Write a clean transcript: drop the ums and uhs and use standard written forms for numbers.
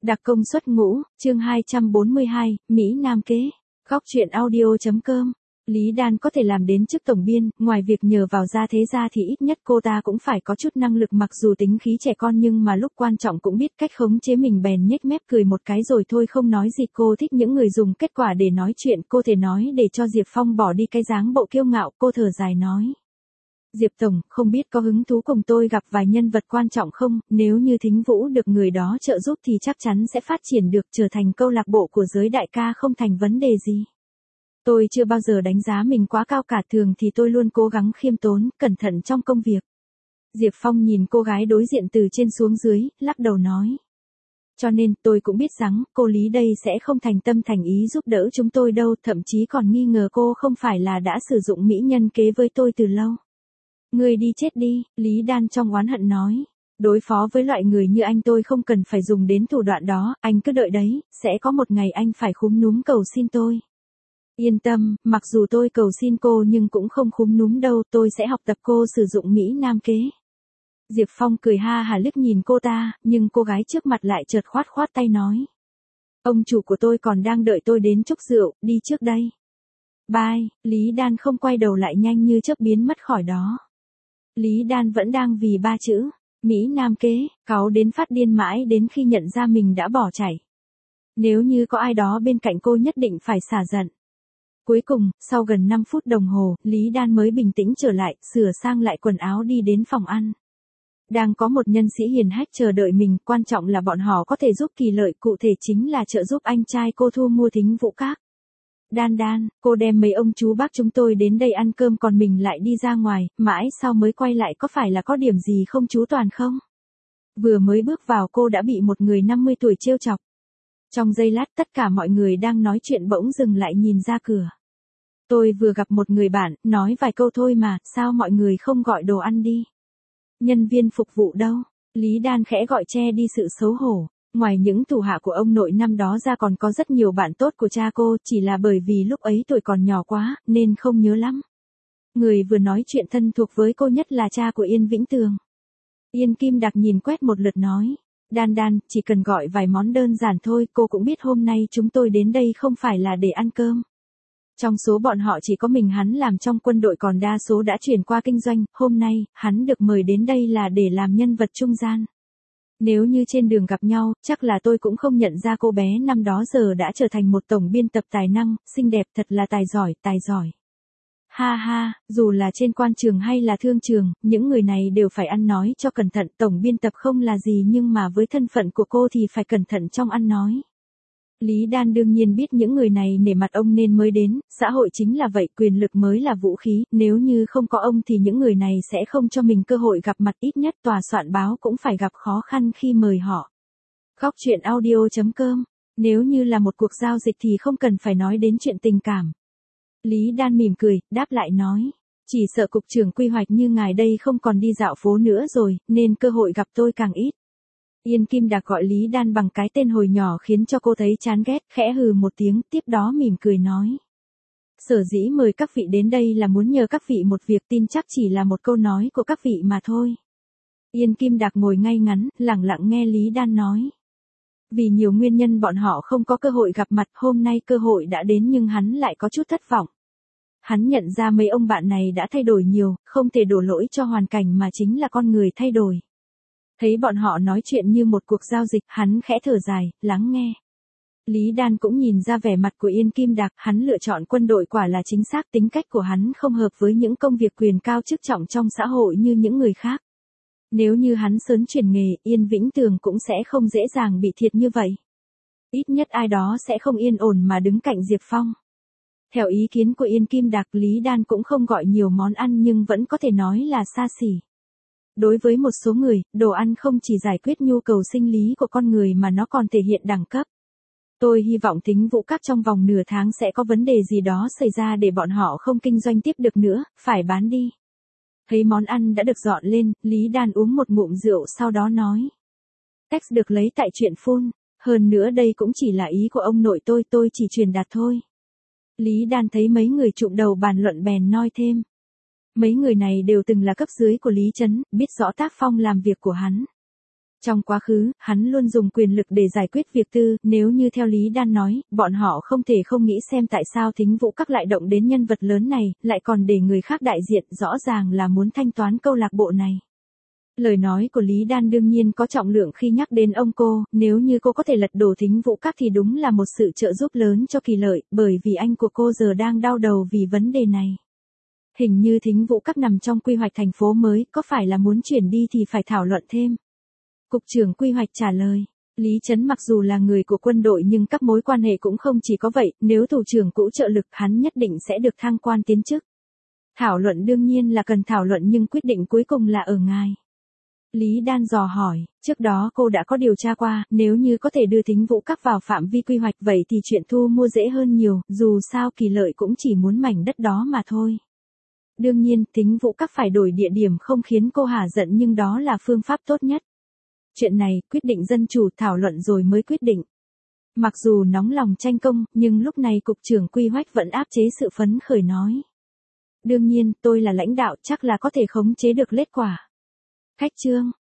Đặc công suất ngũ, chương 242, Mỹ Nam kế. Góc truyện audio.com. Lý Đan có thể làm đến chức tổng biên, ngoài việc nhờ vào gia thế gia thì ít nhất cô ta cũng phải có chút năng lực, mặc dù tính khí trẻ con nhưng mà lúc quan trọng cũng biết cách khống chế mình, bèn nhếch mép cười một cái rồi thôi không nói gì. Cô thích những người dùng kết quả để nói chuyện, cô thể nói để cho Diệp Phong bỏ đi cái dáng bộ kiêu ngạo. Cô thở dài nói: Diệp Tổng, không biết có hứng thú cùng tôi gặp vài nhân vật quan trọng không? Nếu như Thính Vũ được người đó trợ giúp thì chắc chắn sẽ phát triển được, trở thành câu lạc bộ của giới đại ca không thành vấn đề gì. Tôi chưa bao giờ đánh giá mình quá cao cả, thường thì tôi luôn cố gắng khiêm tốn, cẩn thận trong công việc. Diệp Phong nhìn cô gái đối diện từ trên xuống dưới, lắc đầu nói: Cho nên tôi cũng biết rằng cô Lý đây sẽ không thành tâm thành ý giúp đỡ chúng tôi đâu, thậm chí còn nghi ngờ cô không phải là đã sử dụng mỹ nhân kế với tôi từ lâu. Ngươi đi chết đi, Lý Đan trong oán hận nói. Đối phó với loại người như anh tôi không cần phải dùng đến thủ đoạn đó, anh cứ đợi đấy, sẽ có một ngày anh phải khúm núm cầu xin tôi. Yên tâm, mặc dù tôi cầu xin cô nhưng cũng không khúm núm đâu, tôi sẽ học tập cô sử dụng Mỹ Nam kế. Diệp Phong cười ha hả liếc nhìn cô ta, nhưng cô gái trước mặt lại chợt khoát tay nói: Ông chủ của tôi còn đang đợi tôi đến chúc rượu, đi trước đây. Bye, Lý Đan không quay đầu lại, nhanh như chớp biến mất khỏi đó. Lý Đan vẫn đang vì ba chữ Mỹ Nam kế cáu đến phát điên, mãi đến khi nhận ra mình đã bỏ chạy. Nếu như có ai đó bên cạnh cô nhất định phải xả giận. Cuối cùng, sau gần 5 phút đồng hồ, Lý Đan mới bình tĩnh trở lại, sửa sang lại quần áo đi đến phòng ăn. Đang có một nhân sĩ hiền hách chờ đợi mình, quan trọng là bọn họ có thể giúp kỳ lợi, cụ thể chính là trợ giúp anh trai cô thu mua Thính Vũ Các. Đan, cô đem mấy ông chú bác chúng tôi đến đây ăn cơm còn mình lại đi ra ngoài, mãi sau mới quay lại, có phải là có điểm gì không chú toàn không? Vừa mới bước vào cô đã bị một người 50 tuổi trêu chọc. Trong giây lát tất cả mọi người đang nói chuyện bỗng dừng lại nhìn ra cửa. Tôi vừa gặp một người bạn, nói vài câu thôi mà, sao mọi người không gọi đồ ăn đi? Nhân viên phục vụ đâu? Lý Đan khẽ gọi che đi sự xấu hổ. Ngoài những thủ hạ của ông nội năm đó ra còn có rất nhiều bạn tốt của cha cô, chỉ là bởi vì lúc ấy tuổi còn nhỏ quá, nên không nhớ lắm. Người vừa nói chuyện thân thuộc với cô nhất là cha của Yên Vĩnh Tường. Yên Kim Đặc nhìn quét một lượt nói: Đan, chỉ cần gọi vài món đơn giản thôi, cô cũng biết hôm nay chúng tôi đến đây không phải là để ăn cơm. Trong số bọn họ chỉ có mình hắn làm trong quân đội, còn đa số đã chuyển qua kinh doanh, hôm nay, hắn được mời đến đây là để làm nhân vật trung gian. Nếu như trên đường gặp nhau, chắc là tôi cũng không nhận ra cô bé năm đó giờ đã trở thành một tổng biên tập tài năng, xinh đẹp, thật là tài giỏi. Ha, dù là trên quan trường hay là thương trường, những người này đều phải ăn nói cho cẩn thận, tổng biên tập không là gì nhưng mà với thân phận của cô thì phải cẩn thận trong ăn nói. Lý Đan đương nhiên biết những người này nể mặt ông nên mới đến, xã hội chính là vậy, quyền lực mới là vũ khí, nếu như không có ông thì những người này sẽ không cho mình cơ hội gặp mặt, ít nhất tòa soạn báo cũng phải gặp khó khăn khi mời họ. Góc truyện audio.com. Nếu như là một cuộc giao dịch thì không cần phải nói đến chuyện tình cảm. Lý Đan mỉm cười, đáp lại nói: Chỉ sợ cục trưởng quy hoạch như ngài đây không còn đi dạo phố nữa rồi, nên cơ hội gặp tôi càng ít. Yên Kim Đặc gọi Lý Đan bằng cái tên hồi nhỏ khiến cho cô thấy chán ghét, khẽ hừ một tiếng, tiếp đó mỉm cười nói: Sở dĩ mời các vị đến đây là muốn nhờ các vị một việc, tin chắc chỉ là một câu nói của các vị mà thôi. Yên Kim Đặc ngồi ngay ngắn, lặng lặng nghe Lý Đan nói. Vì nhiều nguyên nhân bọn họ không có cơ hội gặp mặt, hôm nay cơ hội đã đến nhưng hắn lại có chút thất vọng. Hắn nhận ra mấy ông bạn này đã thay đổi nhiều, không thể đổ lỗi cho hoàn cảnh mà chính là con người thay đổi. Thấy bọn họ nói chuyện như một cuộc giao dịch, hắn khẽ thở dài, lắng nghe. Lý Đan cũng nhìn ra vẻ mặt của Yên Kim Đặc, hắn lựa chọn quân đội quả là chính xác, tính cách của hắn không hợp với những công việc quyền cao chức trọng trong xã hội như những người khác. Nếu như hắn sớm chuyển nghề, Yên Vĩnh Tường cũng sẽ không dễ dàng bị thiệt như vậy. Ít nhất ai đó sẽ không yên ổn mà đứng cạnh Diệp Phong. Theo ý kiến của Yên Kim Đặc, Lý Đan cũng không gọi nhiều món ăn nhưng vẫn có thể nói là xa xỉ. Đối với một số người, đồ ăn không chỉ giải quyết nhu cầu sinh lý của con người mà nó còn thể hiện đẳng cấp. Tôi hy vọng Thính Vũ Các trong vòng nửa tháng sẽ có vấn đề gì đó xảy ra để bọn họ không kinh doanh tiếp được nữa, phải bán đi. Thấy món ăn đã được dọn lên, Lý Đan uống một ngụm rượu sau đó nói: Text được lấy tại truyện phun, hơn nữa đây cũng chỉ là ý của ông nội tôi chỉ truyền đạt thôi. Lý Đan thấy mấy người trụm đầu bàn luận bèn nói thêm. Mấy người này đều từng là cấp dưới của Lý Trấn, biết rõ tác phong làm việc của hắn. Trong quá khứ, hắn luôn dùng quyền lực để giải quyết việc tư, nếu như theo Lý Đan nói, bọn họ không thể không nghĩ xem tại sao Thính Vũ Các lại động đến nhân vật lớn này, lại còn để người khác đại diện, rõ ràng là muốn thanh toán câu lạc bộ này. Lời nói của Lý Đan đương nhiên có trọng lượng khi nhắc đến ông cô, nếu như cô có thể lật đổ Thính Vũ Các thì đúng là một sự trợ giúp lớn cho Kỳ Lợi, bởi vì anh của cô giờ đang đau đầu vì vấn đề này. Hình như Thính Vũ Các nằm trong quy hoạch thành phố mới, có phải là muốn chuyển đi thì phải thảo luận thêm. Cục trưởng quy hoạch trả lời. Lý Trấn mặc dù là người của quân đội nhưng các mối quan hệ cũng không chỉ có vậy, nếu thủ trưởng cũ trợ lực hắn nhất định sẽ được thăng quan tiến chức. Thảo luận đương nhiên là cần thảo luận nhưng quyết định cuối cùng là ở ngài. Lý Đan dò hỏi, trước đó cô đã có điều tra qua, nếu như có thể đưa Thính Vũ Các vào phạm vi quy hoạch vậy thì chuyện thu mua dễ hơn nhiều, dù sao Kỳ Lợi cũng chỉ muốn mảnh đất đó mà thôi. Đương nhiên, Thính Vũ Các phải đổi địa điểm không khiến cô hả giận nhưng đó là phương pháp tốt nhất. Chuyện này, quyết định dân chủ thảo luận rồi mới quyết định. Mặc dù nóng lòng tranh công, nhưng lúc này Cục trưởng quy hoạch vẫn áp chế sự phấn khởi nói. Đương nhiên, tôi là lãnh đạo chắc là có thể khống chế được kết quả. Khách trương,